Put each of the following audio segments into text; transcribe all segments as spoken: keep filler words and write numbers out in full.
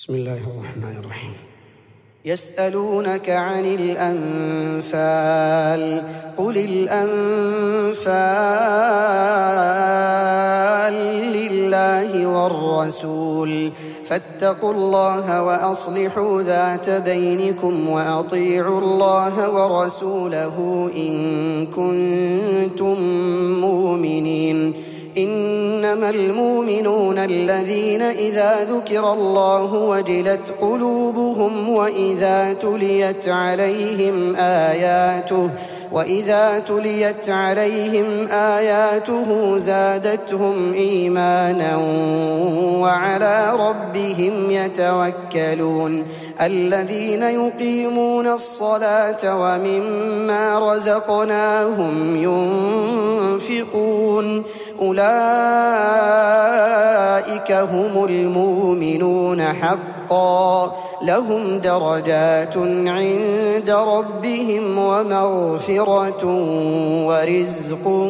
بسم الله الرحمن الرحيم. يسألونك عن الأنفال قل الأنفال لله والرسول فاتقوا الله وأصلحوا ذات بينكم وأطيعوا الله ورسوله إن كنتم مؤمنين. إنما المؤمنون الذين إذا ذكر الله وجلت قلوبهم وإذا تليت عليهم آياته وإذا تليت عليهم آياته زادتهم إيمانا وعلى ربهم يتوكلون. الذين يقيمون الصلاة ومما رزقناهم ينفقون أولئك هم المؤمنون حقا لهم درجات عند ربهم ومغفرة ورزق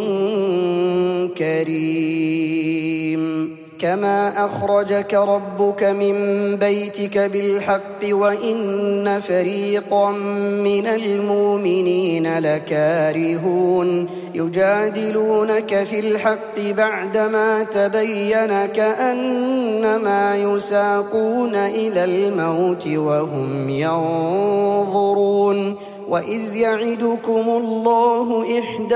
كريم. كما أخرجك ربك من بيتك بالحق وإن فريقا من المؤمنين لكارهون يجادلونك في الحق بعدما تبين كأنما يساقون إلى الموت وهم ينظرون. وإذ يعدكم الله إحدى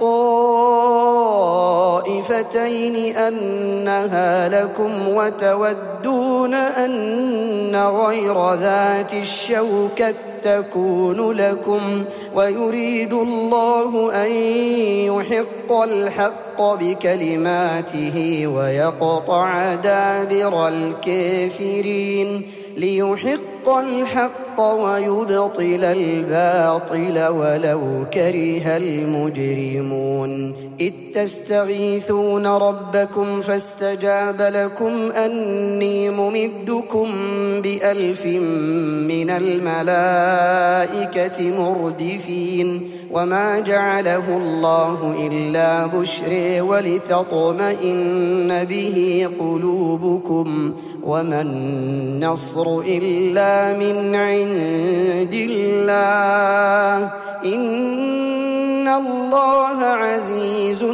الطائفتين أنها لكم وتودون أن غير ذات الشوكة تكون لكم ويريد الله أن يحق الحق بكلماته ويقطع دابر الكافرين ليحق الحق ويبطل الباطل ولو كره المجرمون. إذ تستغيثون ربكم فاستجاب لكم أني ممدكم بألف من الملائكة مردفين. وما جعله الله إلا بشرى ولتطمئن به قلوبكم وما النصر إلا من عند الله إن الله عزيز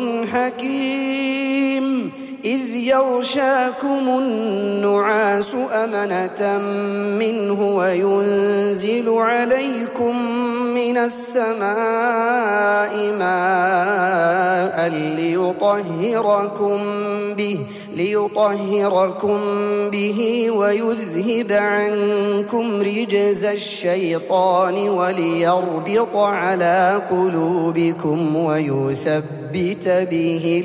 حكيم. إذ يغشاكم النعاس أمنة منه وينزل عليكم من السماء ماء ليطهركم به ليطهركم به ويذهب عنكم رجز الشيطان وليربط على قلوبكم ويثبت به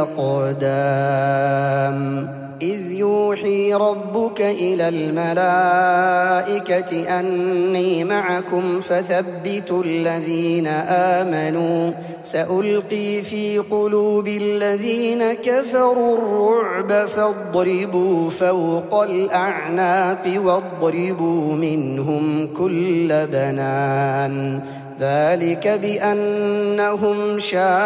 الأقدام. إذ يوحي ربك إلى الملائكة أني معكم فثبتوا الذين آمنوا سألقي في قلوب الذين كفروا الرعب فاضربوا فوق الأعناق واضربوا منهم كل بنان. ذلك بأنهم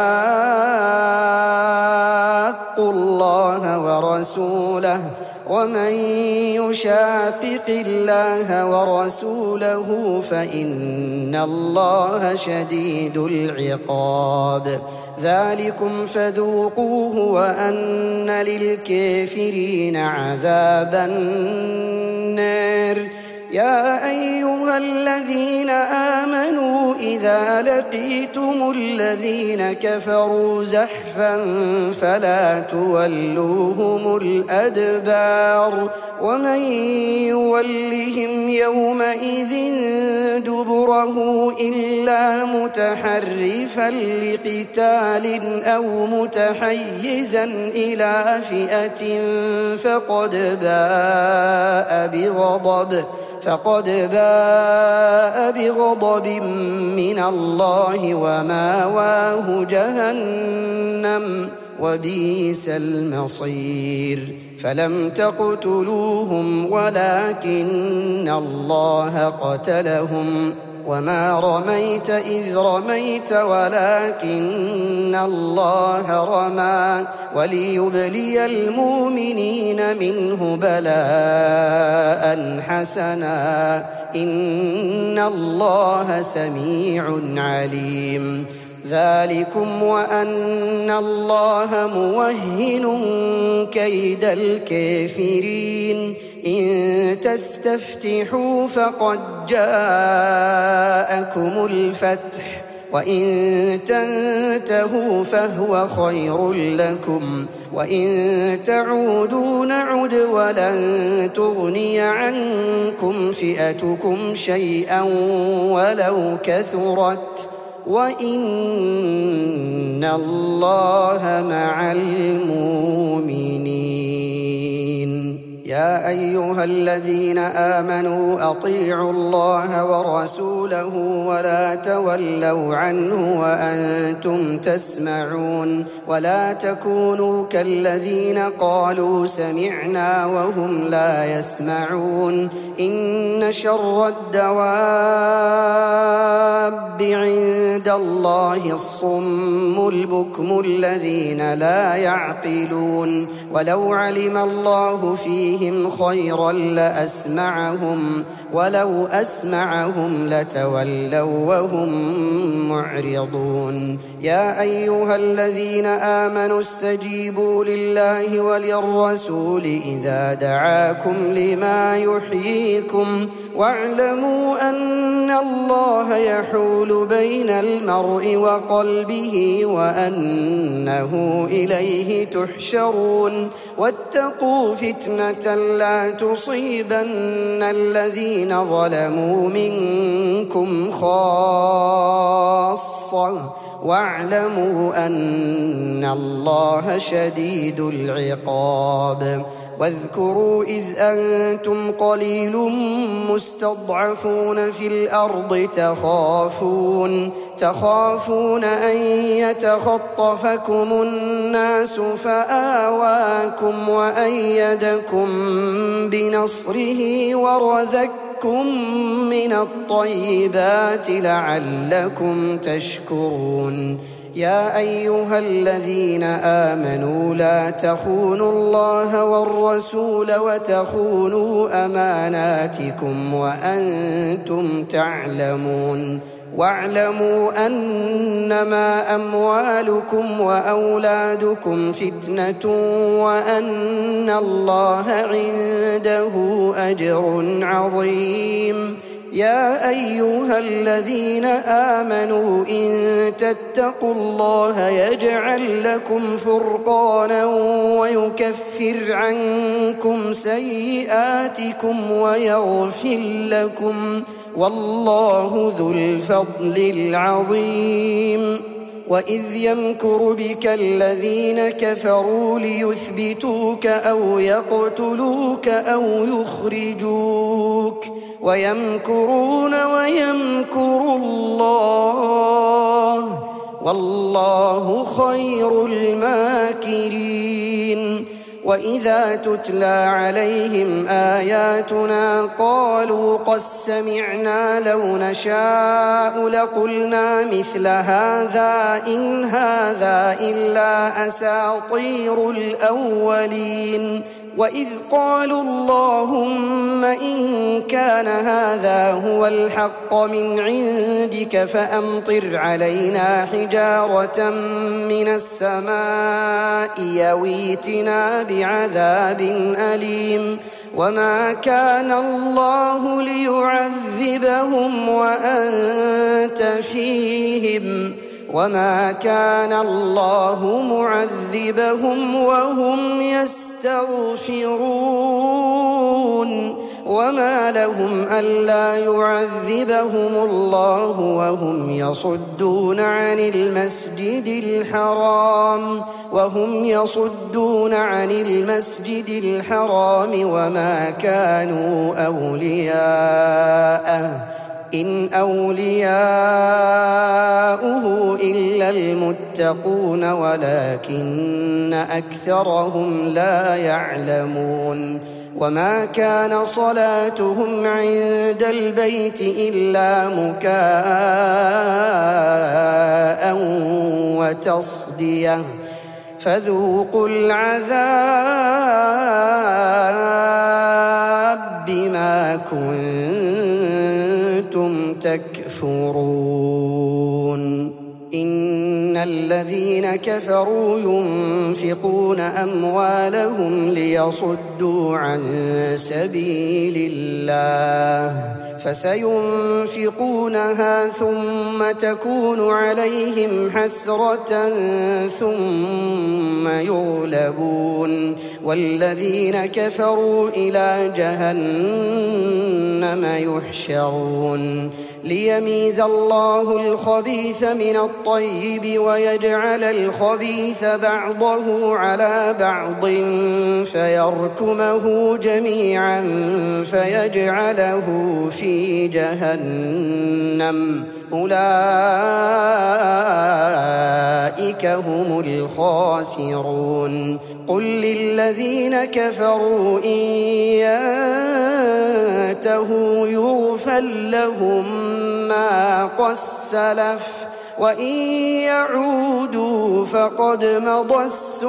شاقوا الله ورسوله ومن يشاقق الله ورسوله فإن الله شديد العقاب. ذلكم فذوقوه وأن للكافرين عذاب النار. يا أيها الذين آمنوا إذا لقيتم الذين كفروا زحفا فلا تولوهم الأدبار ومن يولهم يومئذ دبره إلا متحرفا لقتال أو متحيزا إلى فئة فقد باء بغضب فقد باء بغضب من الله وماواه جهنم وبئس المصير. فلم تقتلوهم ولكن الله قتلهم وما رميت إذ رميت ولكن الله رمى وليبلي المؤمنين منه بلاء حسنا إن الله سميع عليم. ذلكم وأن الله موهن كيد الكافرين. إن تستفتحوا فقد جاءكم الفتح وإن تنتهوا فهو خير لكم وإن تعودوا نعد ولن تغني عنكم فئتكم شيئا ولو كثرت وإن الله مع المؤمنين. يا أيها الذين آمنوا أطيعوا الله ورسوله ولا تولوا عنه وأنتم تسمعون ولا تكونوا كالذين قالوا سمعنا وهم لا يسمعون. إن شر الدواب عند الله الصم البكم الذين لا يعقلون. ولو علم الله فيهم خيرا لأسمعهم ولو أسمعهم لتولوا وهم معرضون. يا أيها الذين آمنوا استجيبوا لله وللرسول إذا دعاكم لما يحييكم واعلموا أن الله يحول بين المرء وقلبه وأنه إليه تحشرون. واتقوا فتنة لا تصيبن الذين ظلموا منكم خاصة واعلموا أن الله شديد العقاب. واذكروا إذ أنتم قليل مستضعفون في الأرض تخافون تخافون أن يتخطفكم الناس فآواكم وأيدكم بنصره ورزقكم من الطيبات لعلكم تشكرون. يا أيها الذين آمنوا لا تخونوا الله والرسول وتخونوا أماناتكم وأنتم تعلمون. واعلموا أنما أموالكم وأولادكم فتنة وأن الله عنده أجر عظيم. يا أيها الذين آمنوا إن تتقوا الله يجعل لكم فرقانا ويكفر عنكم سيئاتكم ويغفر لكم والله ذو الفضل العظيم. وإذ يمكر بك الذين كفروا ليثبتوك أو يقتلوك أو يخرجوك ويمكرون ويمكر الله والله خير الماكرين. وإذا تتلى عليهم آياتنا قالوا قد سمعنا لو نشاء لقلنا مثل هذا إن هذا إلا أساطير الأولين. وإذ قالوا اللهم إن كان هذا هو الحق من عندك فأمطر علينا حجارة من السماء يويتنا بعذاب أليم. وما كان الله ليعذبهم وأنت فيهم وما كان الله معذبهم وهم يستغفرون. وما لهم ألا يعذبهم الله وهم يصدون عن المسجد الحرام وهم يصدون عن المسجد الحرام وما كانوا أولياءه إن أولياؤه إلا المتقون ولكن أكثرهم لا يعلمون. وما كان صلاتهم عند البيت إلا مكاء وتصدية فذوقوا العذاب بما كنتم تكفرون إن الذين كفروا ينفقون أموالهم ليصدوا عن سبيل الله فسينفقونها ثم تكون عليهم حسرة ثم يغلبون والذين كفروا إلى جهنم يحشرون ليميز الله الخبيث من الطيب ويجعل الخبيث بعضه على بعض فيركمه جميعا فيجعله في جهنم أولئك هم الخاسرون قل للذين كفروا إن ينتهوا يغفر لهم ما قد سلف وإن يعودوا فقد مضت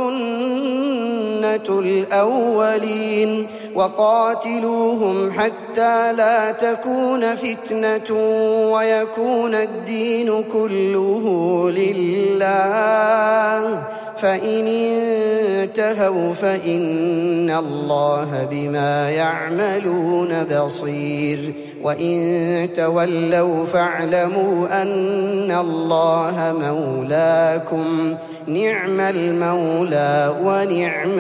سنة الأولين وقاتلوهم حتى لا تكون فتنة ويكون الدين كله لله فإن انتهوا فإن الله بما يعملون بصير وإن تولوا فاعلموا أن الله مولاكم نعم المولى ونعم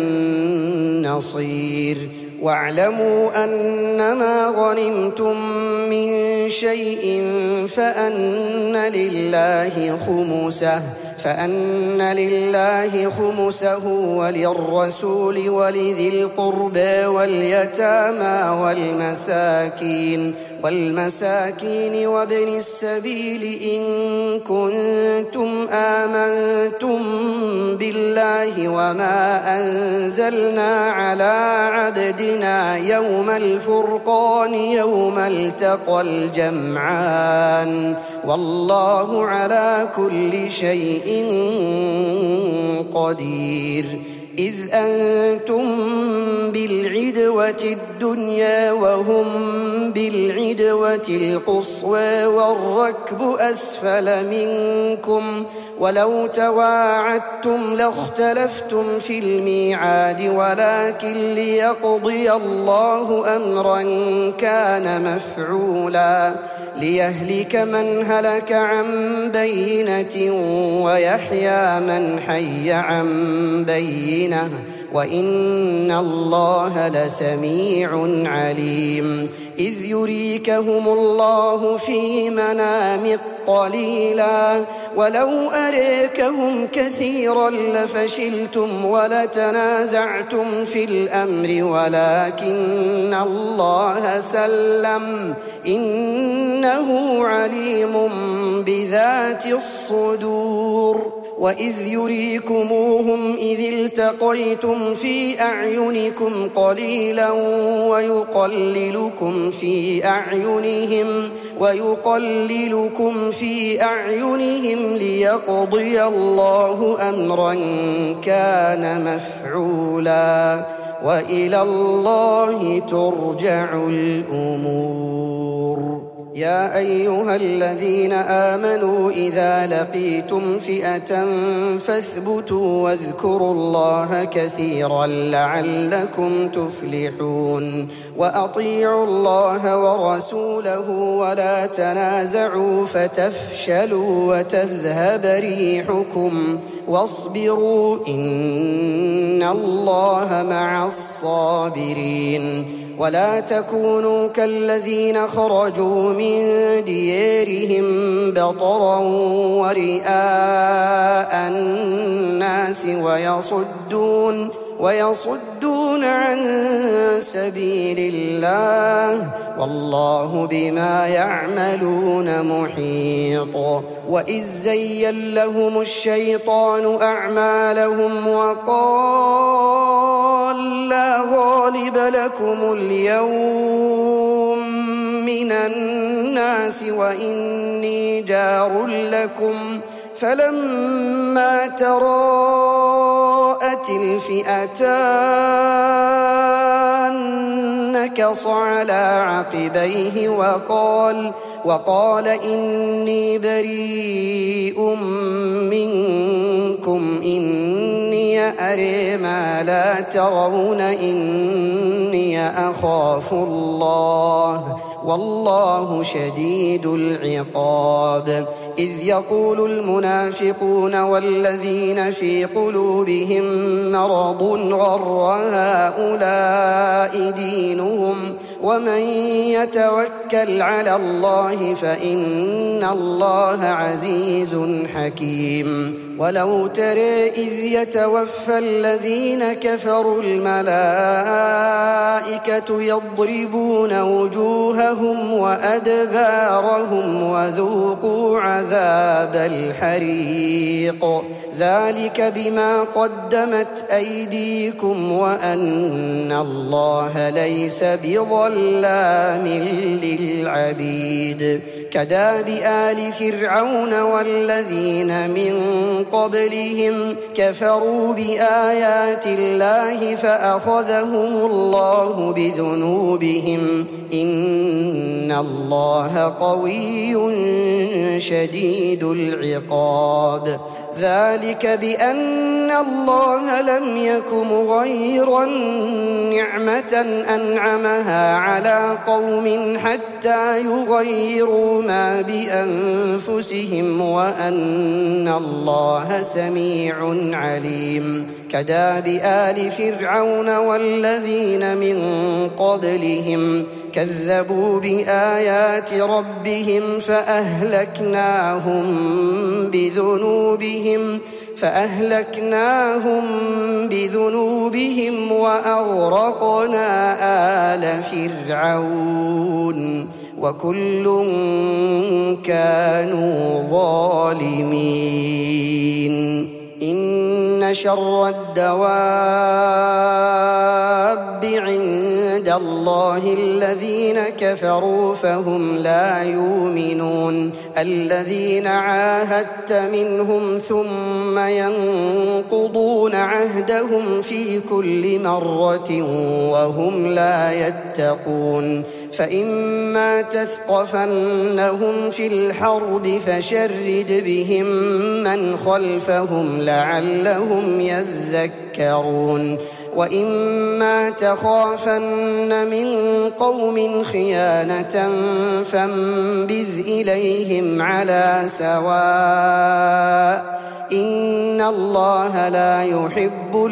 النصير واعلموا أنما غنمتم من شيء فأن لله خمسه فأن لله خمسه وللرسول ولذي القربى واليتامى والمساكين والمساكين وابن السبيل إن كنتم آمنتم بالله وما أنزلنا على عبدنا يوم الفرقان يوم التقى الجمعان والله على كل شيء قدير إذ أنتم بالعدوة الدنيا وهم بالعدوة القصوى والركب أسفل منكم ولو تواعدتم لاختلفتم في الميعاد ولكن ليقضي الله أمرا كان مفعولا ليهلك من هلك عن بينة ويحيى من حي عن بينة وإن الله لسميع عليم إذ يريكهم الله في منامك قليلا ولو أريكهم كثيرا لفشلتم ولتنازعتم في الأمر ولكن الله سلم إنه عليم بذات الصدور وإذ يريكموهم إذ التقيتم في أعينكم قليلا ويقللكم في أعينهم ويقللكم في أعينهم ليقضي الله أمرا كان مفعولا وإلى الله ترجع الأمور يا أيها الذين آمنوا إذا لقيتم فئة فاثبتوا واذكروا الله كثيرا لعلكم تفلحون وأطيعوا الله ورسوله ولا تنازعوا فتفشلوا وتذهب ريحكم واصبروا إن الله مع الصابرين ولا تكونوا كالذين خرجوا من ديارهم بطرا ورئاء الناس ويصدون ويصدون عن سبيل الله والله بما يعملون محيط. وإذ زين لهم الشيطان أعمالهم وقال لا غالب لكم اليوم من الناس وإني جار لكم، فلما تراءت الفئتان نكص على عقبيه وقال وقال إني بريء منكم إني أرى ما لا ترون إني أخاف الله والله شديد العقاب. إذ يقول المنافقون والذين في قلوبهم مرض غر هؤلاء دينهم ومن يتوكل على الله فإن الله عزيز حكيم. ولو ترى إذ يتوفى الذين كفروا الملائكة يضربون وجوههم وأدبارهم وذوقوا عذاب الحريق ذلك بما قدمت أيديكم وأن الله ليس بظلام للعبيد. كداب آل فرعون والذين من قبلهم كفروا بآيات الله فأخذهم الله بذنوبهم إن الله قوي شديد العقاب. ذلك بأن الله لم يك مغيرا نعمة أنعمها على قوم حتى يغيروا ما بأنفسهم وأن الله سميع عليم. كداب آل فرعون والذين من قبلهم كذبوا بآيات ربهم فأهلكناهم بذنوبهم فأهلكناهم بذنوبهم وأغرقنا آل فرعون وكل كانوا ظالمين. إن شر الدواب عند الله الذين كفروا فهم لا يؤمنون الذين عاهدت منهم ثم ينقضون عهدهم في كل مرة وهم لا يتقون. فإما تثقفنهم في الحرب فشرد بهم من خلفهم لعلهم يذكرون. وإما تخافن من قوم خيانة فانبذ إليهم على سواء إن الله لا يحب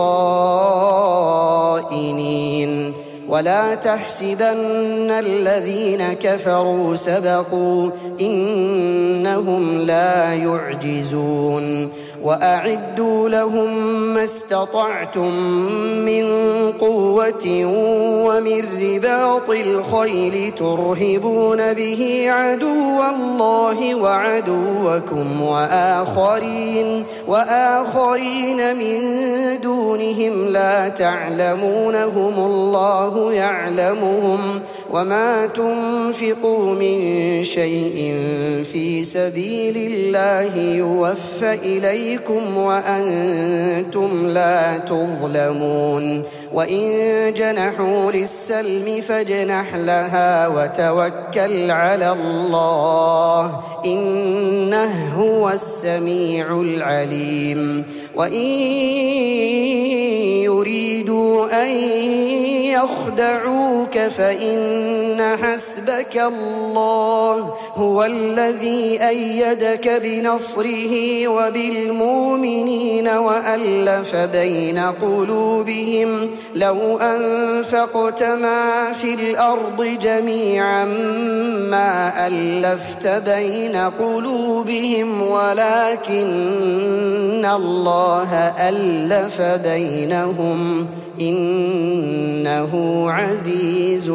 الخائنين. ولا تحسبن الذين كفروا سبقوا إنهم لا يعجزون. وأعدوا لهم ما استطعتم من قوة ومن رباط الخيل ترهبون به عدو الله وعدوكم وآخرين وآخرين من دونهم لا تعلمونهم الله يعلمهم وما تنفقوا من شيء في سبيل الله يوفى إليكم وأنتم لا تظلمون. وإن جنحوا للسلم فاجنح لها وتوكل على الله إنه هو السميع العليم. وإن يريدوا أن يخدعوك فإن حسبك الله هو الذي أيدك بنصره وبالمؤمنين وألف بين قلوبهم لو أنفقت ما في الأرض جميعا ما ألفت بين قلوبهم ولكن الله ألف بينهم إنه عزيز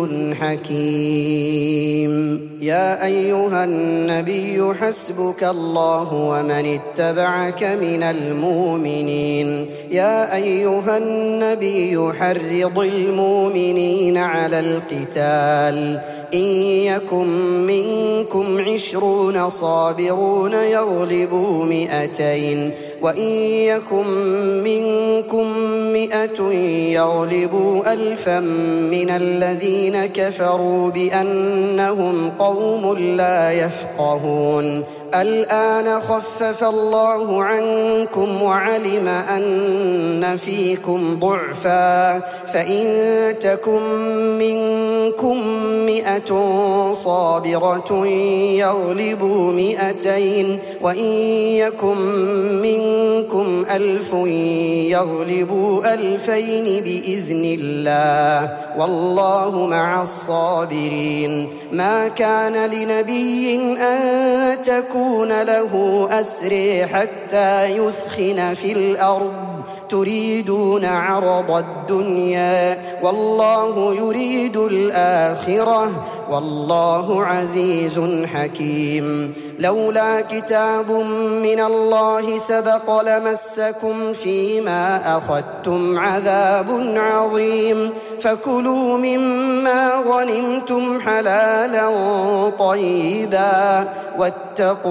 حكيم. يا أيها النبي حسبك الله ومن اتبعك من المؤمنين. يا أيها النبي حرض المؤمنين على القتال، إن يكن منكم عشرون صابرون يغلبوا مئتين، وإن يكن منكم مئة يغلبوا ألفا من الذين كفروا بأنهم قوم لا يفقهون. الآن خفف الله عنكم وعلم أن فيكم ضعفا، فإن تكن منكم مئة صابرة يغلبوا مئتين، وإن يكن منكم ألف يغلبوا ألفين بإذن الله، والله مع الصابرين. ما كان لنبي أن تكون له أسرى حتى يثخن في الأرض، تريدون عرض الدنيا والله يريد الآخرة، والله عزيز حكيم. لولا كتاب من الله سبق لمسكم فيما أخذتم عذاب عظيم، فكلوا مما غنمتم حلالا طيبا واتقوا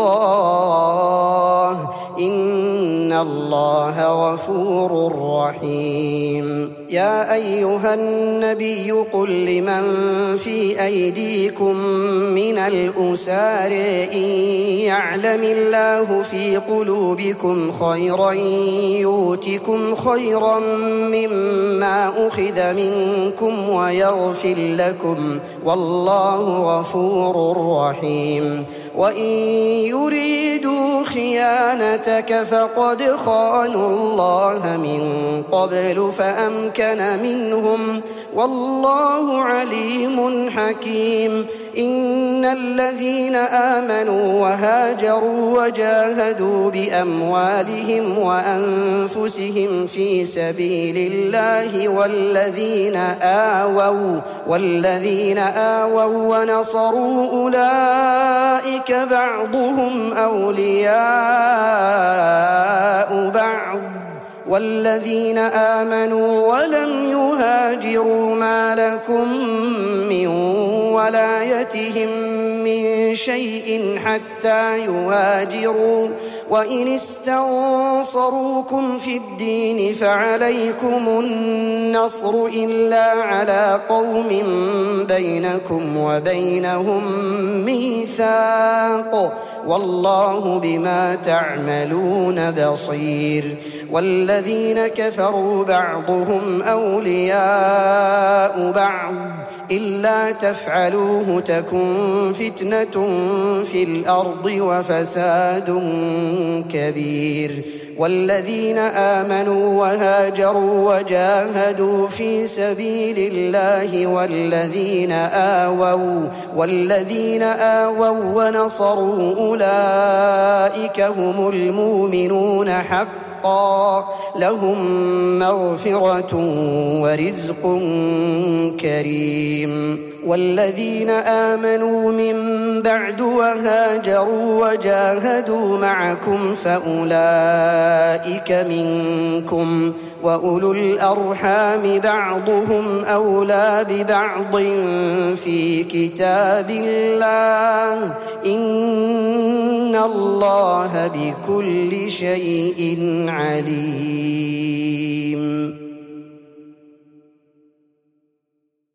الله إن الله غفور رحيم. يا أيها النبي قل لمن في أيديكم من الأسار إن يعلم الله في قلوبكم خيرا يؤتكم خيرا مما أخذ منكم ويغفر لكم، والله غفور رحيم. وإن يريدوا خيانتك فقد خانوا الله من قبل فأمكن منهم، والله عليم حكيم. إن الذين آمنوا وهاجروا وجاهدوا بأموالهم وأنفسهم في سبيل الله والذين آووا والذين آووا ونصروا أولئك بعضهم أولياء بعض، والذين آمنوا ولم يهاجروا ما لكم من ولايتهم من شيء حتى يهاجروا، وإن استنصروكم في الدين فعليكم النصر إلا على قوم بينكم وبينهم ميثاق، والله بما تعملون بصير. والذين كفروا بعضهم أولياء بعض إلا تفعلوه تكن فتنة في الأرض وفساد كبير. والذين آمنوا وهاجروا وجاهدوا في سبيل الله والذين آووا والذين آووا ونصروا أولئك هم المؤمنون حقا، لهم مغفرة ورزق كريم. والذين آمنوا من بعد وهاجروا وجاهدوا معكم فأولئك منكم، وأولو الأرحام بعضهم أولى ببعض في كتاب الله، إن الله بكل شيء عليم.